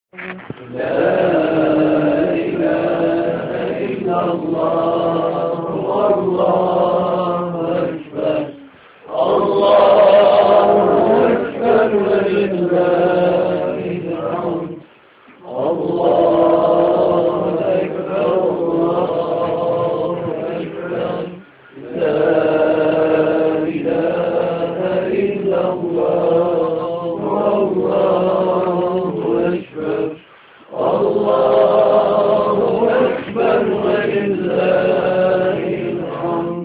La ilahe illallah, Allahu ekber, Allahu ekber ve lillahil hamd. Allahu ekber, Allahu ekber. La ilahe illallah, Allahu ekber. Allahu ekber ve lillahil hamd.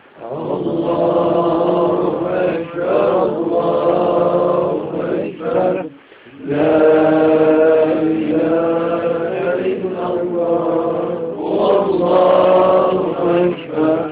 Allahu ekber, Allahu ekber. La ilahe illallah, Allahu ekber.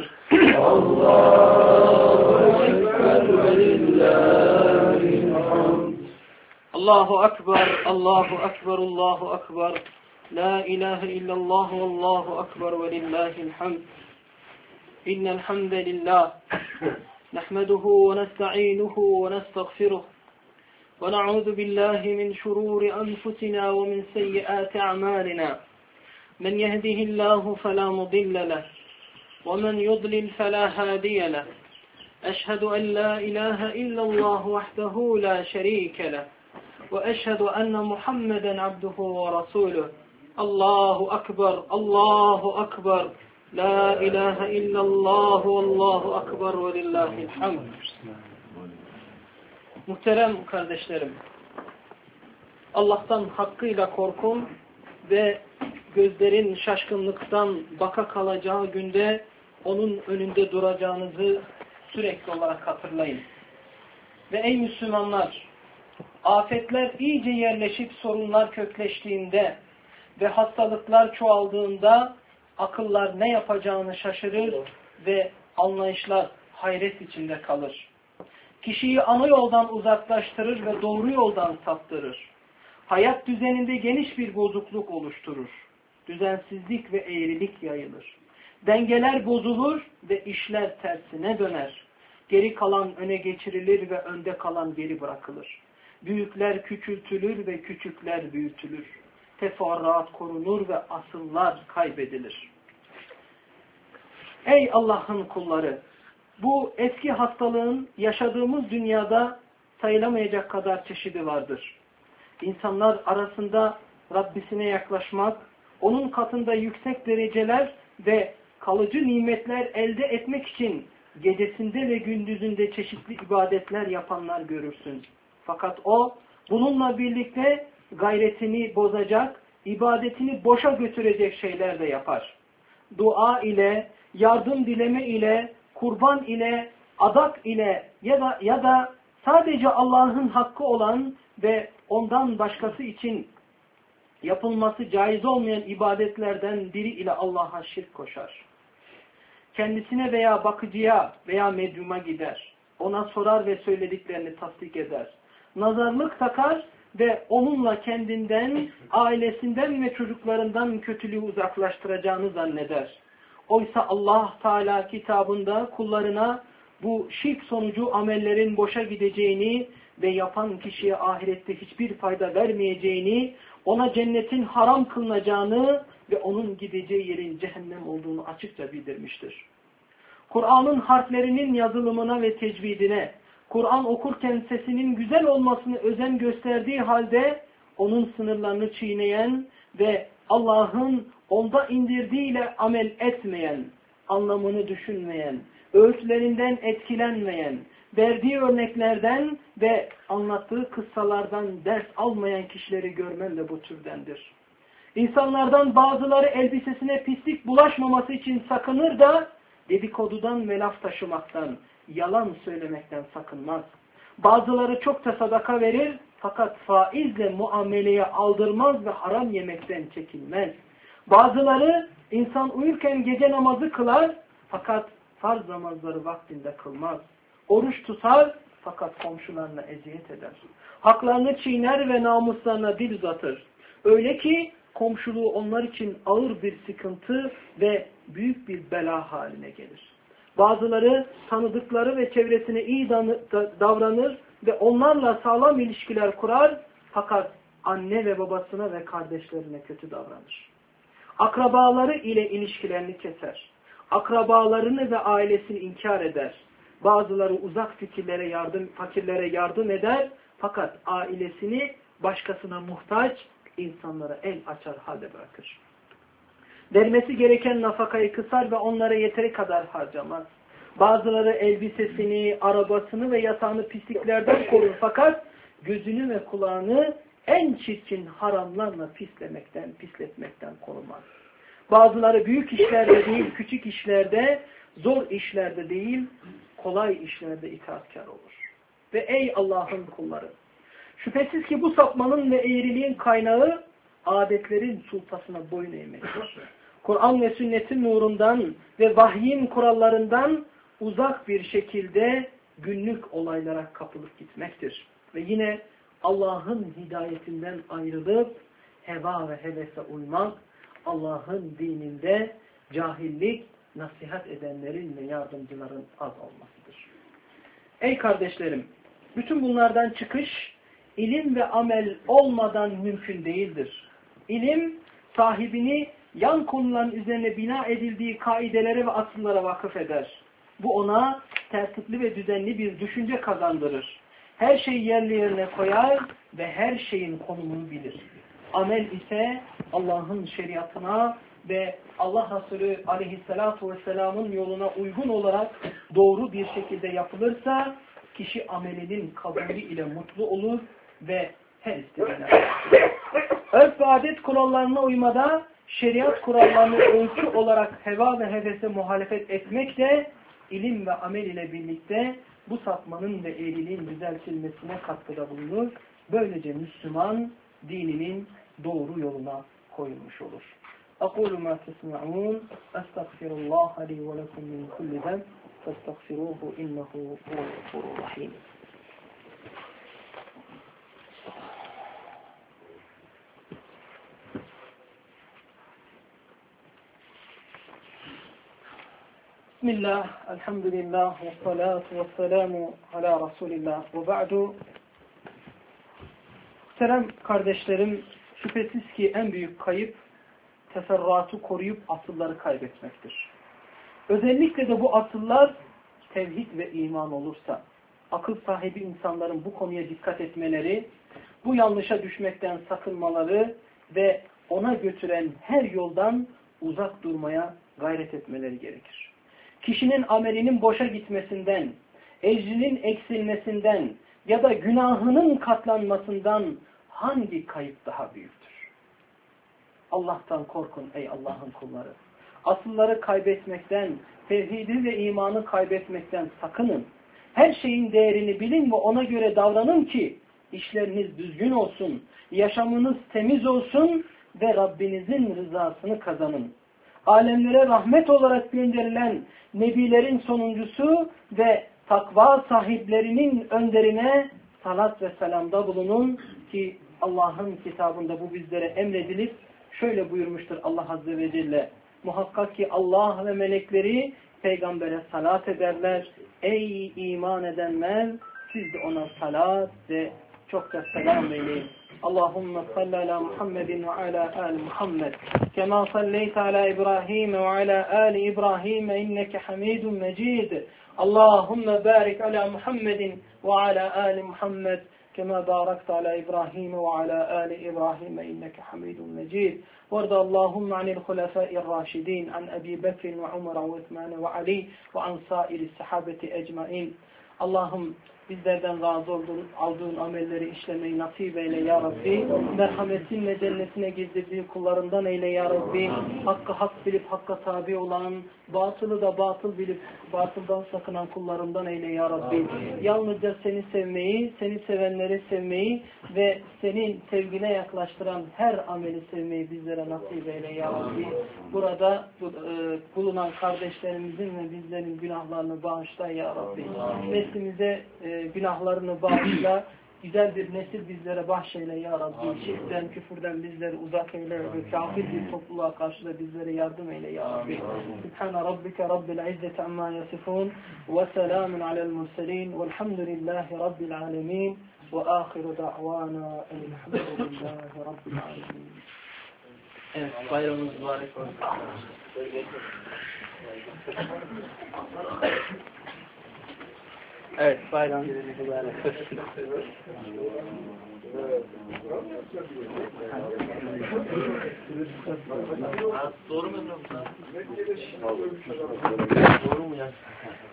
Allahu ekber ve lillahil hamd. Allahu Ekber, Allahu Ekber, Allahu Ekber. La ilahe illallah, Allahu Ekber ve lillahil hamd. İnnel hamdelillah. Nahmeduhu ve nesta'inuhu ve nestağfiruh. Ve na'udhu billahi min şururi enfusina ve min seyyiati a'malina. Men yehdihillahu fela mudille leh. Ve men yudlil fela hadiye leh. Eşhedü en la ilahe illallah vahdehu la şerike leh. وأشهد أن محمدا عبده ورسوله الله أكبر الله أكبر لا إله إلا الله والله أكبر ولله الحمد. Muhterem kardeşlerim, Allah'tan hakkıyla korkun ve gözlerin şaşkınlıktan baka kalacağı günde onun önünde duracağınızı sürekli olarak hatırlayın. Ve ey Müslümanlar, afetler iyice yerleşip sorunlar kökleştiğinde ve hastalıklar çoğaldığında akıllar ne yapacağını şaşırır ve anlayışlar hayret içinde kalır. Kişiyi ana yoldan uzaklaştırır ve doğru yoldan saptırır. Hayat düzeninde geniş bir bozukluk oluşturur. Düzensizlik ve eğrilik yayılır. Dengeler bozulur ve işler tersine döner. Geri kalan öne geçirilir ve önde kalan geri bırakılır. Büyükler küçültülür ve küçükler büyütülür. Teferruat korunur ve asıllar kaybedilir. Ey Allah'ın kulları! Bu eski hastalığın yaşadığımız dünyada sayılamayacak kadar çeşidi vardır. İnsanlar arasında Rabbisine yaklaşmak, onun katında yüksek dereceler ve kalıcı nimetler elde etmek için gecesinde ve gündüzünde çeşitli ibadetler yapanlar görürsün. Fakat o bununla birlikte gayretini bozacak, ibadetini boşa götürecek şeyler de yapar. Dua ile, yardım dileme ile, kurban ile, adak ile ya da sadece Allah'ın hakkı olan ve ondan başkası için yapılması caiz olmayan ibadetlerden biri ile Allah'a şirk koşar. Kendisine veya bakıcıya veya medyuma gider. Ona sorar ve söylediklerini tasdik eder. Nazarlık takar ve onunla kendinden, ailesinden ve çocuklarından kötülüğü uzaklaştıracağını zanneder. Oysa Allah Teala kitabında kullarına bu şirk sonucu amellerin boşa gideceğini ve yapan kişiye ahirette hiçbir fayda vermeyeceğini, ona cennetin haram kılınacağını ve onun gideceği yerin cehennem olduğunu açıkça bildirmiştir. Kur'an'ın harflerinin yazılımına ve tecvidine, Kur'an okurken sesinin güzel olmasını özen gösterdiği halde onun sınırlarını çiğneyen ve Allah'ın onda indirdiğiyle amel etmeyen, anlamını düşünmeyen, öğütlerinden etkilenmeyen, verdiği örneklerden ve anlattığı kıssalardan ders almayan kişileri görmen de bu türdendir. İnsanlardan bazıları elbisesine pislik bulaşmaması için sakınır da dedikodudan ve laf taşımaktan, yalan söylemekten sakınmaz. Bazıları çok da sadaka verir fakat faizle muameleye aldırmaz ve haram yemekten çekinmez. Bazıları insan uyurken gece namazı kılar fakat farz namazları vaktinde kılmaz. Oruç tutar fakat komşularına eziyet eder. Haklarını çiğner ve namuslarına dil uzatır. Öyle ki komşuluğu onlar için ağır bir sıkıntı ve büyük bir bela haline gelir. Bazıları tanıdıkları ve çevresine iyi davranır ve onlarla sağlam ilişkiler kurar fakat anne ve babasına ve kardeşlerine kötü davranır. Akrabaları ile ilişkilerini keser. Akrabalarını ve ailesini inkar eder. Bazıları uzak fakirlere yardım eder. Fakat ailesini başkasına muhtaç insanlara el açar halde bırakır. Vermesi gereken nafakayı kısar ve onlara yeteri kadar harcamaz. Bazıları elbisesini, arabasını ve yatağını pisliklerden korur fakat gözünü ve kulağını en çirkin haramlarla pisletmekten korumaz. Bazıları büyük işlerde değil, küçük işlerde, zor işlerde değil, kolay işlerde itaatkar olur. Ve ey Allah'ın kulları! Şüphesiz ki bu sapmanın ve eğriliğin kaynağı adetlerin sultasına boyun eğmektir. Kur'an ve sünnetin nurundan ve vahyin kurallarından uzak bir şekilde günlük olaylara kapılıp gitmektir. Ve yine Allah'ın hidayetinden ayrılıp heva ve hevese uymak, Allah'ın dininde cahillik, nasihat edenlerin ve yardımcıların az olmasıdır. Ey kardeşlerim! Bütün bunlardan çıkış, ilim ve amel olmadan mümkün değildir. İlim, sahibini yan konuların üzerine bina edildiği kaidelere ve asıllara vakıf eder. Bu ona tertipli ve düzenli bir düşünce kazandırır. Her şeyi yerli yerine koyar ve her şeyin konumunu bilir. Amel ise Allah'ın şeriatına ve Allah Resulü aleyhissalatu vesselamın yoluna uygun olarak doğru bir şekilde yapılırsa kişi amelinin kabulü ile mutlu olur ve her istediğine örf ve adet kurallarına uymada şeriat kurallarını ölçü olarak heva ve hevese muhalefet etmek de ilim ve amel ile birlikte bu sapmanın ve eğriliğin düzeltilmesine katkıda bulunur. Böylece Müslüman dininin doğru yoluna koyulmuş olur. أقول ما تسمعون أستغفر الله لي ولكم من كل ذنب فاستغفروه إنه هو الغفور الرحيم. Bismillah, elhamdülillah, ve salatu ve selamu ala Resulillah ve ba'du. Muhterem kardeşlerim, şüphesiz ki en büyük kayıp, teferruatı koruyup asılları kaybetmektir. Özellikle de bu asıllar tevhid ve iman olursa, akıl sahibi insanların bu konuya dikkat etmeleri, bu yanlışa düşmekten sakınmaları ve ona götüren her yoldan uzak durmaya gayret etmeleri gerekir. Kişinin amelinin boşa gitmesinden, ecrinin eksilmesinden ya da günahının katlanmasından hangi kayıp daha büyüktür? Allah'tan korkun ey Allah'ın kulları. Asılları kaybetmekten, tevhidi ve imanı kaybetmekten sakının. Her şeyin değerini bilin ve ona göre davranın ki işleriniz düzgün olsun, yaşamınız temiz olsun ve Rabbinizin rızasını kazanın. Alemlere rahmet olarak gönderilen nebilerin sonuncusu ve takva sahiplerinin önderine salat ve selamda bulunun ki Allah'ın kitabında bu bizlere emredilip şöyle buyurmuştur Allah Azze ve Celle. Muhakkak ki Allah ve melekleri peygambere salat ederler. Ey iman edenler, siz de ona salat ve çok da selam eyleyin. Allahümme salli ala Muhammedin ve ala ali Muhammed. Kema salleyte ala İbrahim ve ala ali İbrahim inneke hamidun mecid. Allahümme barik ala Muhammedin ve ala ali Muhammed. كما باركت على إبراهيم وعلى آل إبراهيم إنك حميد مجيد وارض اللهم عن الخلفاء الراشدين عن أبي بكر وعمر وعثمان وعلي وعن سائر الصحابة أجمعين. Allah'ım bizlerden razı aldığın amelleri işlemeyi nasip eyle ya Rabbi. Merhametinle cennetine girdirdiği kullarından eyle ya Rabbi. Hakkı hak bilip hakka tabi olan, batılı da batıl bilip batıldan sakınan kullarından eyle ya Rabbi. Yalnızca seni sevmeyi, seni sevenleri sevmeyi ve senin sevgine yaklaştıran her ameli sevmeyi bizlere nasip eyle ya Rabbi. Burada bulunan kardeşlerimizin ve bizlerin günahlarını bağışla ya Rabbi. Neslimize günahlarını bağışla, güzel bir nesil bizlere bahşeyle ya Rabbi. Şirkten, küfürden bizleri uzak eyle ve kafir bir topluluğa karşı da bizlere yardım eyle ya Rabbi. Subhane Rabbike Rabbil İzzeti amma yasifun ve selamun alel murselin velhamdülillahi Rabbil alemin. وآخر دعوانا الحمد لله رب العالمين. Evet, bayramınız mübarek olsun. Evet, bayram mübarek olsun. Doğru mu? Doğru mu ya?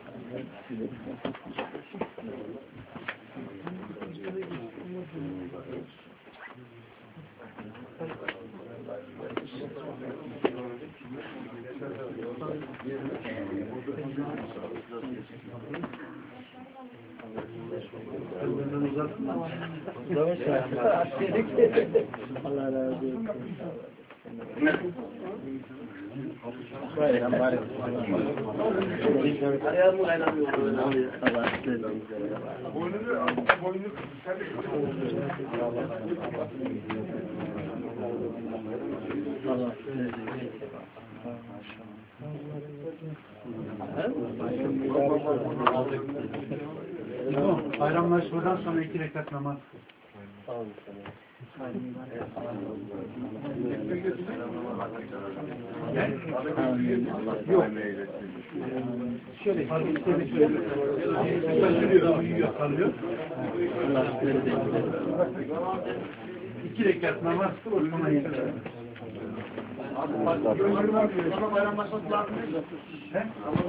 Allah razı olsun. Bayram bayram. Ayağımı kaynamıyorum. Allah sizin. Allah Bayramlaşmadan sonra 2 rekat namaz. Yok. Şöyle yiyor, kalıyor. 2 rekat namaz Osman'a yeter. Bayramlaşması lazım. He?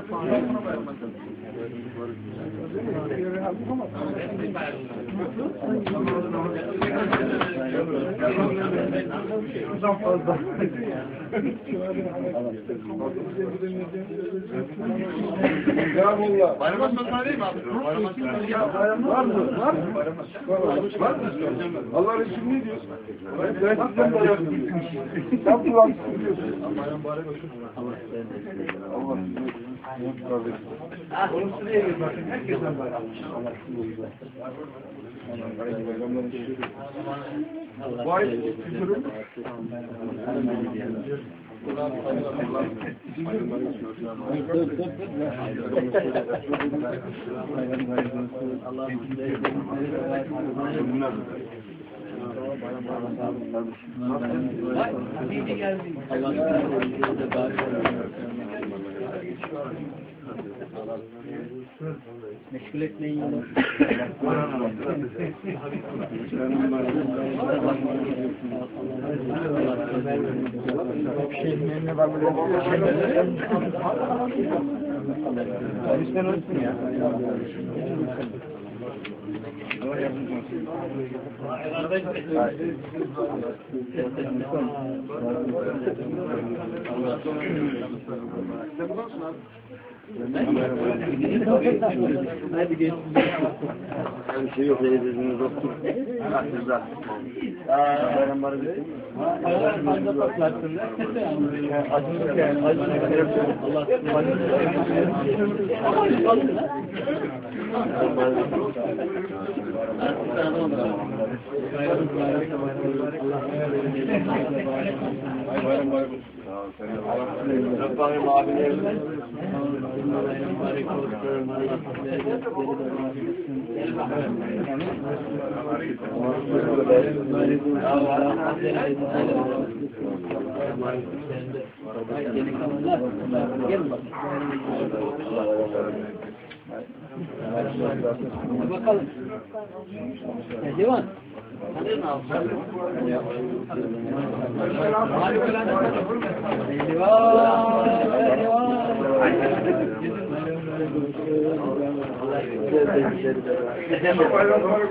Bayramlaşması değil mi abi? Var mı? Var mı? Allah Resulü ne diyor? Ben sizden bayram diyorum. Sen kulağını diyorsun. Bayram mübarek olsun. Allah onu sıraya gir bakın. Herkesten bayram. Bu ay kültürüm. Meşgul etmeyin yolu. İşten olsun ya. Hadi geçin. Bir şey yok, eliniz doktor. Bayram var mı? Fazla patlattın da. Acılı Allah Rabbim abilerine bakalım. Divan. Bayram